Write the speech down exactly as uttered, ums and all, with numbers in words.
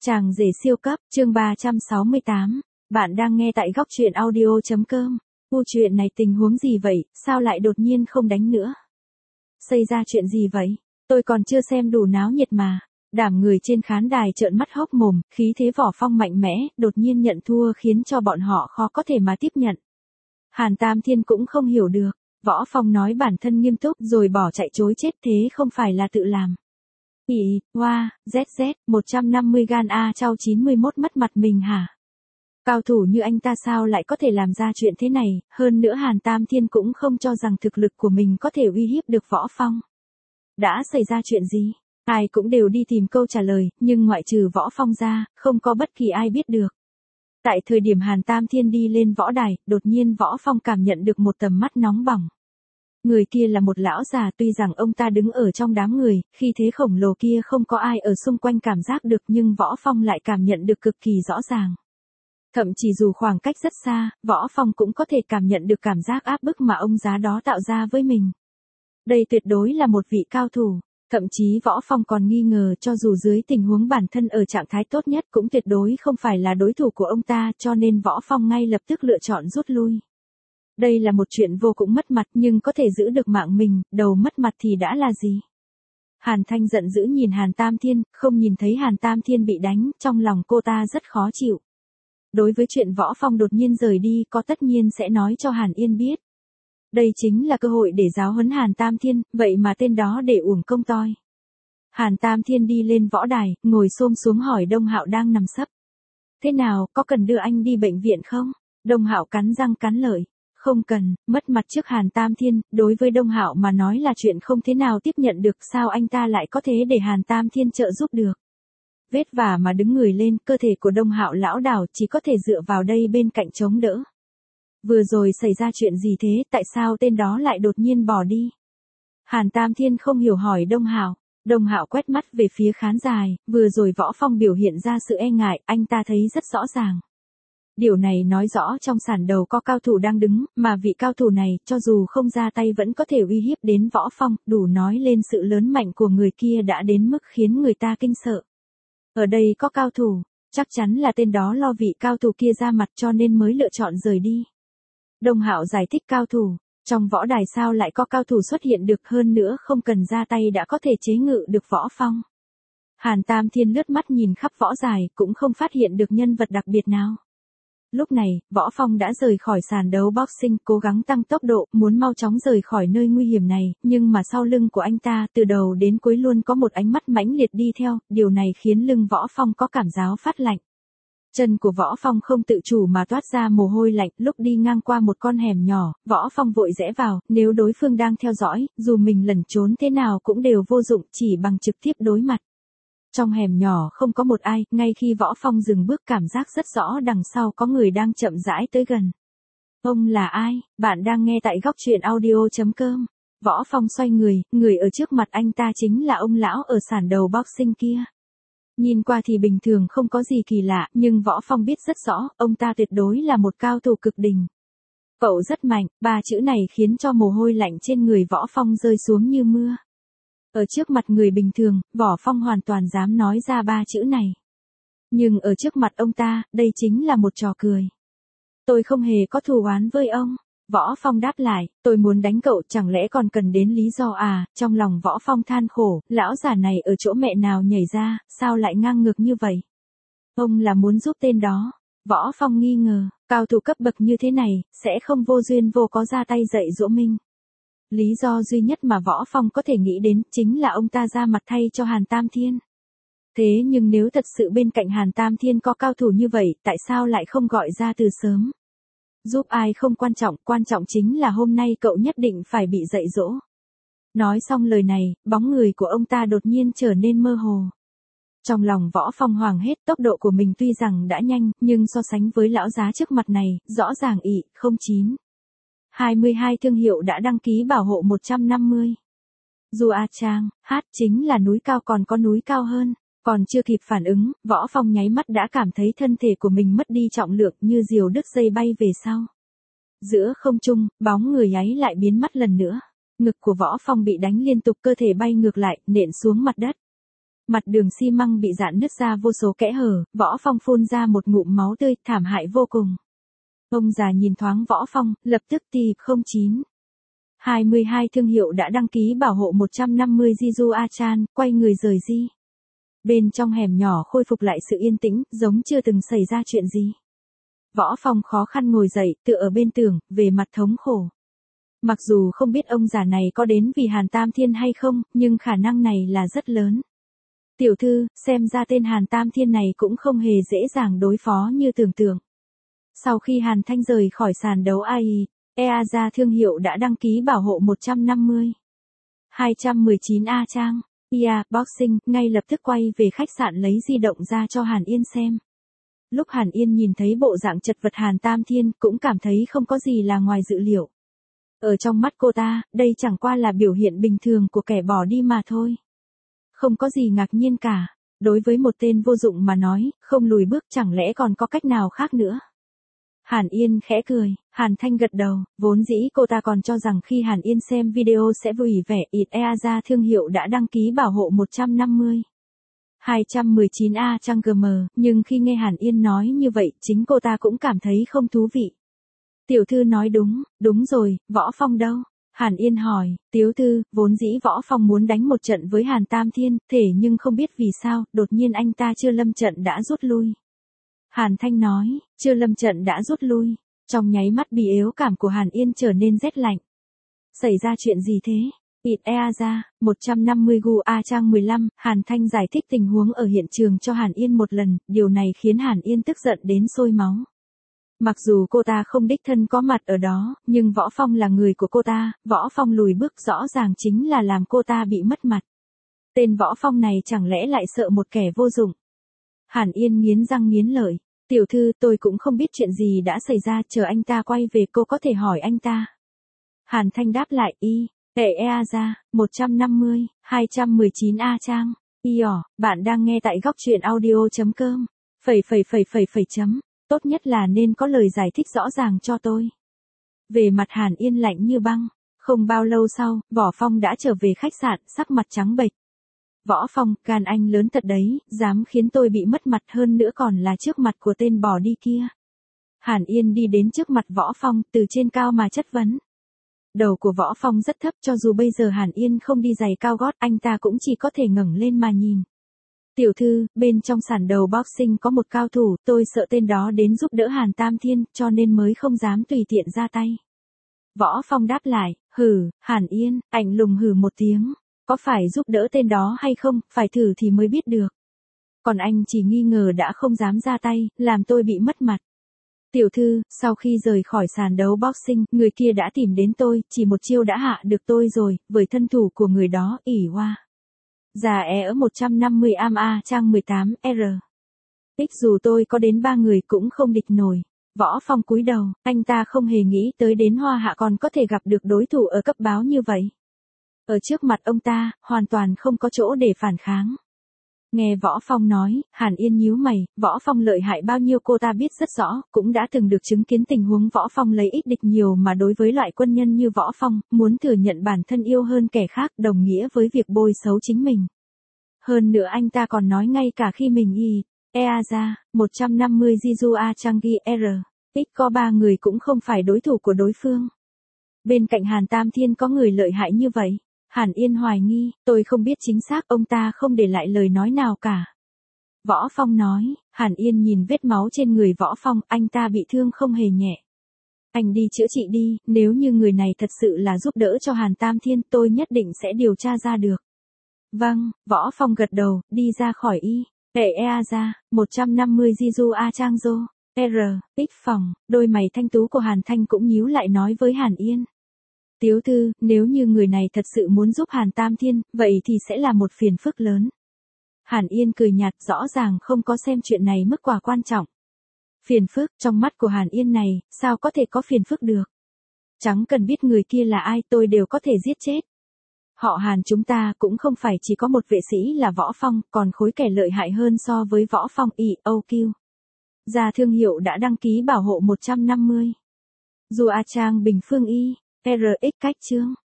Chàng rể siêu cấp, chương ba trăm sáu mươi tám. Bạn đang nghe tại góc truyện audio.com. Câu chuyện này tình huống gì vậy, sao lại đột nhiên không đánh nữa? Xảy ra chuyện gì vậy? Tôi còn chưa xem đủ náo nhiệt mà. Đảm người trên khán đài trợn mắt hốc mồm, khí thế Võ Phong mạnh mẽ, đột nhiên nhận thua khiến cho bọn họ khó có thể mà tiếp nhận. Hàn Tam Thiên cũng không hiểu được. Võ Phong nói bản thân nghiêm túc rồi bỏ chạy chối chết, thế không phải là tự làm. Ý, hoa, zét zét, một trăm năm mươi gan A Trao chín mươi mốt mất mặt mình hả? Cao thủ như anh ta sao lại có thể làm ra chuyện thế này, hơn nữa Hàn Tam Thiên cũng không cho rằng thực lực của mình có thể uy hiếp được Võ Phong. Đã xảy ra chuyện gì? Ai cũng đều đi tìm câu trả lời, nhưng ngoại trừ Võ Phong ra, không có bất kỳ ai biết được. Tại thời điểm Hàn Tam Thiên đi lên võ đài, đột nhiên Võ Phong cảm nhận được một tầm mắt nóng bỏng. Người kia là một lão già, tuy rằng ông ta đứng ở trong đám người, khi thế khổng lồ kia không có ai ở xung quanh cảm giác được, nhưng Võ Phong lại cảm nhận được cực kỳ rõ ràng. Thậm chí dù khoảng cách rất xa, Võ Phong cũng có thể cảm nhận được cảm giác áp bức mà ông già đó tạo ra với mình. Đây tuyệt đối là một vị cao thủ, thậm chí Võ Phong còn nghi ngờ cho dù dưới tình huống bản thân ở trạng thái tốt nhất cũng tuyệt đối không phải là đối thủ của ông ta, cho nên Võ Phong ngay lập tức lựa chọn rút lui. Đây là một chuyện vô cùng mất mặt, nhưng có thể giữ được mạng mình, đầu mất mặt thì đã là gì? Hàn Thanh giận dữ nhìn Hàn Tam Thiên, không nhìn thấy Hàn Tam Thiên bị đánh, trong lòng cô ta rất khó chịu. Đối với chuyện Võ Phong đột nhiên rời đi, có tất nhiên sẽ nói cho Hàn Yên biết. Đây chính là cơ hội để giáo huấn Hàn Tam Thiên, vậy mà tên đó để uổng công toi. Hàn Tam Thiên đi lên võ đài, ngồi xổm xuống hỏi Đông Hạo đang nằm sấp. Thế nào, có cần đưa anh đi bệnh viện không? Đông Hạo cắn răng cắn lợi. Không cần, mất mặt trước Hàn Tam Thiên, đối với Đông Hạo mà nói là chuyện không thế nào tiếp nhận được, sao anh ta lại có thế để Hàn Tam Thiên trợ giúp được. Vết vả mà đứng người lên, cơ thể của Đông Hạo lão đảo, chỉ có thể dựa vào đây bên cạnh chống đỡ. Vừa rồi xảy ra chuyện gì thế, tại sao tên đó lại đột nhiên bỏ đi? Hàn Tam Thiên không hiểu hỏi Đông Hạo. Đông Hạo quét mắt về phía khán đài, vừa rồi Võ Phong biểu hiện ra sự e ngại, anh ta thấy rất rõ ràng. Điều này nói rõ trong sàn đầu có cao thủ đang đứng, mà vị cao thủ này, cho dù không ra tay vẫn có thể uy hiếp đến Võ Phong, đủ nói lên sự lớn mạnh của người kia đã đến mức khiến người ta kinh sợ. Ở đây có cao thủ, chắc chắn là tên đó lo vị cao thủ kia ra mặt cho nên mới lựa chọn rời đi. Đông Hạo giải thích cao thủ, trong võ đài sao lại có cao thủ xuất hiện được, hơn nữa không cần ra tay đã có thể chế ngự được Võ Phong. Hàn Tam Thiên lướt mắt nhìn khắp võ đài, cũng không phát hiện được nhân vật đặc biệt nào. Lúc này, Võ Phong đã rời khỏi sàn đấu boxing, cố gắng tăng tốc độ, muốn mau chóng rời khỏi nơi nguy hiểm này, nhưng mà sau lưng của anh ta, từ đầu đến cuối luôn có một ánh mắt mãnh liệt đi theo, điều này khiến lưng Võ Phong có cảm giác phát lạnh. Chân của Võ Phong không tự chủ mà toát ra mồ hôi lạnh, lúc đi ngang qua một con hẻm nhỏ, Võ Phong vội rẽ vào, nếu đối phương đang theo dõi, dù mình lẩn trốn thế nào cũng đều vô dụng, chỉ bằng trực tiếp đối mặt. Trong hẻm nhỏ không có một ai, ngay khi Võ Phong dừng bước cảm giác rất rõ đằng sau có người đang chậm rãi tới gần. Ông là ai? Bạn đang nghe tại góc truyện audio.com. Võ Phong xoay người, người ở trước mặt anh ta chính là ông lão ở sàn đầu boxing kia. Nhìn qua thì bình thường không có gì kỳ lạ, nhưng Võ Phong biết rất rõ, ông ta tuyệt đối là một cao thủ cực đỉnh. Cậu rất mạnh, ba chữ này khiến cho mồ hôi lạnh trên người Võ Phong rơi xuống như mưa. Ở trước mặt người bình thường, Võ Phong hoàn toàn dám nói ra ba chữ này. Nhưng ở trước mặt ông ta, đây chính là một trò cười. Tôi không hề có thù oán với ông. Võ Phong đáp lại, tôi muốn đánh cậu, chẳng lẽ còn cần đến lý do à? Trong lòng Võ Phong than khổ, lão già này ở chỗ mẹ nào nhảy ra, sao lại ngang ngược như vậy? Ông là muốn giúp tên đó. Võ Phong nghi ngờ, cao thủ cấp bậc như thế này, sẽ không vô duyên vô có ra tay dạy dỗ mình. Lý do duy nhất mà Võ Phong có thể nghĩ đến, chính là ông ta ra mặt thay cho Hàn Tam Thiên. Thế nhưng nếu thật sự bên cạnh Hàn Tam Thiên có cao thủ như vậy, tại sao lại không gọi ra từ sớm? Giúp ai không quan trọng, quan trọng chính là hôm nay cậu nhất định phải bị dạy dỗ. Nói xong lời này, bóng người của ông ta đột nhiên trở nên mơ hồ. Trong lòng Võ Phong hoảng hết, tốc độ của mình tuy rằng đã nhanh, nhưng so sánh với lão giá trước mặt này, rõ ràng ị, không chín. hai mươi hai thương hiệu đã đăng ký bảo hộ một trăm năm mươi. Dù A Trang, hát chính là núi cao còn có núi cao hơn. Còn chưa kịp phản ứng, Võ Phong nháy mắt đã cảm thấy thân thể của mình mất đi trọng lượng như diều đứt dây bay về sau. Giữa không trung, bóng người ấy lại biến mất lần nữa. Ngực của Võ Phong bị đánh liên tục, cơ thể bay ngược lại, nện xuống mặt đất. Mặt đường xi măng bị rạn nứt ra vô số kẽ hở, Võ Phong phun ra một ngụm máu tươi, thảm hại vô cùng. Ông già nhìn thoáng Võ Phong, lập tức tịp không chín. hai mươi hai thương hiệu đã đăng ký bảo hộ một trăm năm mươi Jiju Achan, quay người rời đi. Bên trong hẻm nhỏ khôi phục lại sự yên tĩnh, giống chưa từng xảy ra chuyện gì. Võ Phong khó khăn ngồi dậy, tựa ở bên tường, về mặt thống khổ. Mặc dù không biết ông già này có đến vì Hàn Tam Thiên hay không, nhưng khả năng này là rất lớn. Tiểu thư, xem ra tên Hàn Tam Thiên này cũng không hề dễ dàng đối phó như tưởng tượng. Sau khi Hàn Thanh rời khỏi sàn đấu a i, e a ét a thương hiệu đã đăng ký bảo hộ một trăm năm mươi. hai trăm mười chín A Trang, i a Boxing, ngay lập tức quay về khách sạn lấy di động ra cho Hàn Yên xem. Lúc Hàn Yên nhìn thấy bộ dạng chật vật Hàn Tam Thiên, cũng cảm thấy không có gì là ngoài dự liệu. Ở trong mắt cô ta, đây chẳng qua là biểu hiện bình thường của kẻ bỏ đi mà thôi. Không có gì ngạc nhiên cả, đối với một tên vô dụng mà nói, không lùi bước chẳng lẽ còn có cách nào khác nữa. Hàn Yên khẽ cười, Hàn Thanh gật đầu, vốn dĩ cô ta còn cho rằng khi Hàn Yên xem video sẽ vui vẻ, ít e a ét a thương hiệu đã đăng ký bảo hộ một trăm năm mươi. hai trăm mười chín A Trang giê em, nhưng khi nghe Hàn Yên nói như vậy, chính cô ta cũng cảm thấy không thú vị. Tiểu thư nói đúng, đúng rồi, Võ Phong đâu? Hàn Yên hỏi, tiểu thư, vốn dĩ Võ Phong muốn đánh một trận với Hàn Tam Thiên, thể nhưng không biết vì sao, đột nhiên anh ta chưa lâm trận đã rút lui. Hàn Thanh nói, chưa lâm trận đã rút lui. Trong nháy mắt bị yếu cảm của Hàn Yên trở nên rét lạnh. Xảy ra chuyện gì thế? ít e a ét a, một trăm năm mươi gu A Trang mười lăm, Hàn Thanh giải thích tình huống ở hiện trường cho Hàn Yên một lần, điều này khiến Hàn Yên tức giận đến sôi máu. Mặc dù cô ta không đích thân có mặt ở đó, nhưng Võ Phong là người của cô ta, Võ Phong lùi bước rõ ràng chính là làm cô ta bị mất mặt. Tên Võ Phong này chẳng lẽ lại sợ một kẻ vô dụng? Hàn Yên nghiến răng nghiến lợi, tiểu thư tôi cũng không biết chuyện gì đã xảy ra, chờ anh ta quay về cô có thể hỏi anh ta. Hàn Thanh đáp lại, y, e a ét a, một trăm năm mươi, hai trăm mười chín A Trang, y ỏ, bạn đang nghe tại góc truyện audio.com, phẩy phẩy phẩy phẩy phẩy chấm, tốt nhất là nên có lời giải thích rõ ràng cho tôi. Về mặt Hàn Yên lạnh như băng, không bao lâu sau, Võ Phong đã trở về khách sạn, sắc mặt trắng bệch. Võ Phong, gan anh lớn thật đấy, dám khiến tôi bị mất mặt hơn nữa còn là trước mặt của tên bỏ đi kia. Hàn Yên đi đến trước mặt Võ Phong, từ trên cao mà chất vấn. Đầu của Võ Phong rất thấp, cho dù bây giờ Hàn Yên không đi giày cao gót, anh ta cũng chỉ có thể ngẩng lên mà nhìn. Tiểu thư, bên trong sàn đầu boxing có một cao thủ, tôi sợ tên đó đến giúp đỡ Hàn Tam Thiên, cho nên mới không dám tùy tiện ra tay. Võ Phong đáp lại, hừ, Hàn Yên, ảnh lùng hừ một tiếng. Có phải giúp đỡ tên đó hay không, phải thử thì mới biết được. Còn anh chỉ nghi ngờ đã không dám ra tay, làm tôi bị mất mặt. Tiểu thư, sau khi rời khỏi sàn đấu boxing, người kia đã tìm đến tôi, chỉ một chiêu đã hạ được tôi rồi, với thân thủ của người đó, ỉ hoa. Già é ở một trăm năm mươi am A Trang mười tám R. Ích dù tôi có đến ba người cũng không địch nổi. Võ Phong cúi đầu, anh ta không hề nghĩ tới đến Hoa Hạ còn có thể gặp được đối thủ ở cấp báo như vậy. Ở trước mặt ông ta, hoàn toàn không có chỗ để phản kháng. Nghe Võ Phong nói, Hàn Yên nhíu mày, Võ Phong lợi hại bao nhiêu cô ta biết rất rõ, cũng đã từng được chứng kiến tình huống Võ Phong lấy ít địch nhiều mà đối với loại quân nhân như Võ Phong, muốn thừa nhận bản thân yêu hơn kẻ khác đồng nghĩa với việc bôi xấu chính mình. Hơn nữa anh ta còn nói ngay cả khi mình y, e a ét a, một trăm năm mươi Jiju A Changi R, ít có ba người cũng không phải đối thủ của đối phương. Bên cạnh Hàn Tam Thiên có người lợi hại như vậy. Hàn Yên hoài nghi, tôi không biết chính xác, ông ta không để lại lời nói nào cả. Võ Phong nói, Hàn Yên nhìn vết máu trên người Võ Phong, anh ta bị thương không hề nhẹ. Anh đi chữa trị đi, nếu như người này thật sự là giúp đỡ cho Hàn Tam Thiên, tôi nhất định sẽ điều tra ra được. Vâng, Võ Phong gật đầu, đi ra khỏi y, để e a ra, một trăm năm mươi Jiju A Trang Dô, R, X phòng, đôi mày thanh tú của Hàn Thanh cũng nhíu lại nói với Hàn Yên. Tiểu thư, nếu như người này thật sự muốn giúp Hàn Tam Thiên, vậy thì sẽ là một phiền phức lớn. Hàn Yên cười nhạt, rõ ràng không có xem chuyện này mức quả quan trọng. Phiền phức, trong mắt của Hàn Yên này, sao có thể có phiền phức được? Chẳng cần biết người kia là ai, tôi đều có thể giết chết. Họ Hàn chúng ta cũng không phải chỉ có một vệ sĩ là Võ Phong, còn khối kẻ lợi hại hơn so với Võ Phong. i o quy. Gia thương hiệu đã đăng ký bảo hộ một trăm năm mươi. Dù A Trang Bình Phương Y, R X cách chương.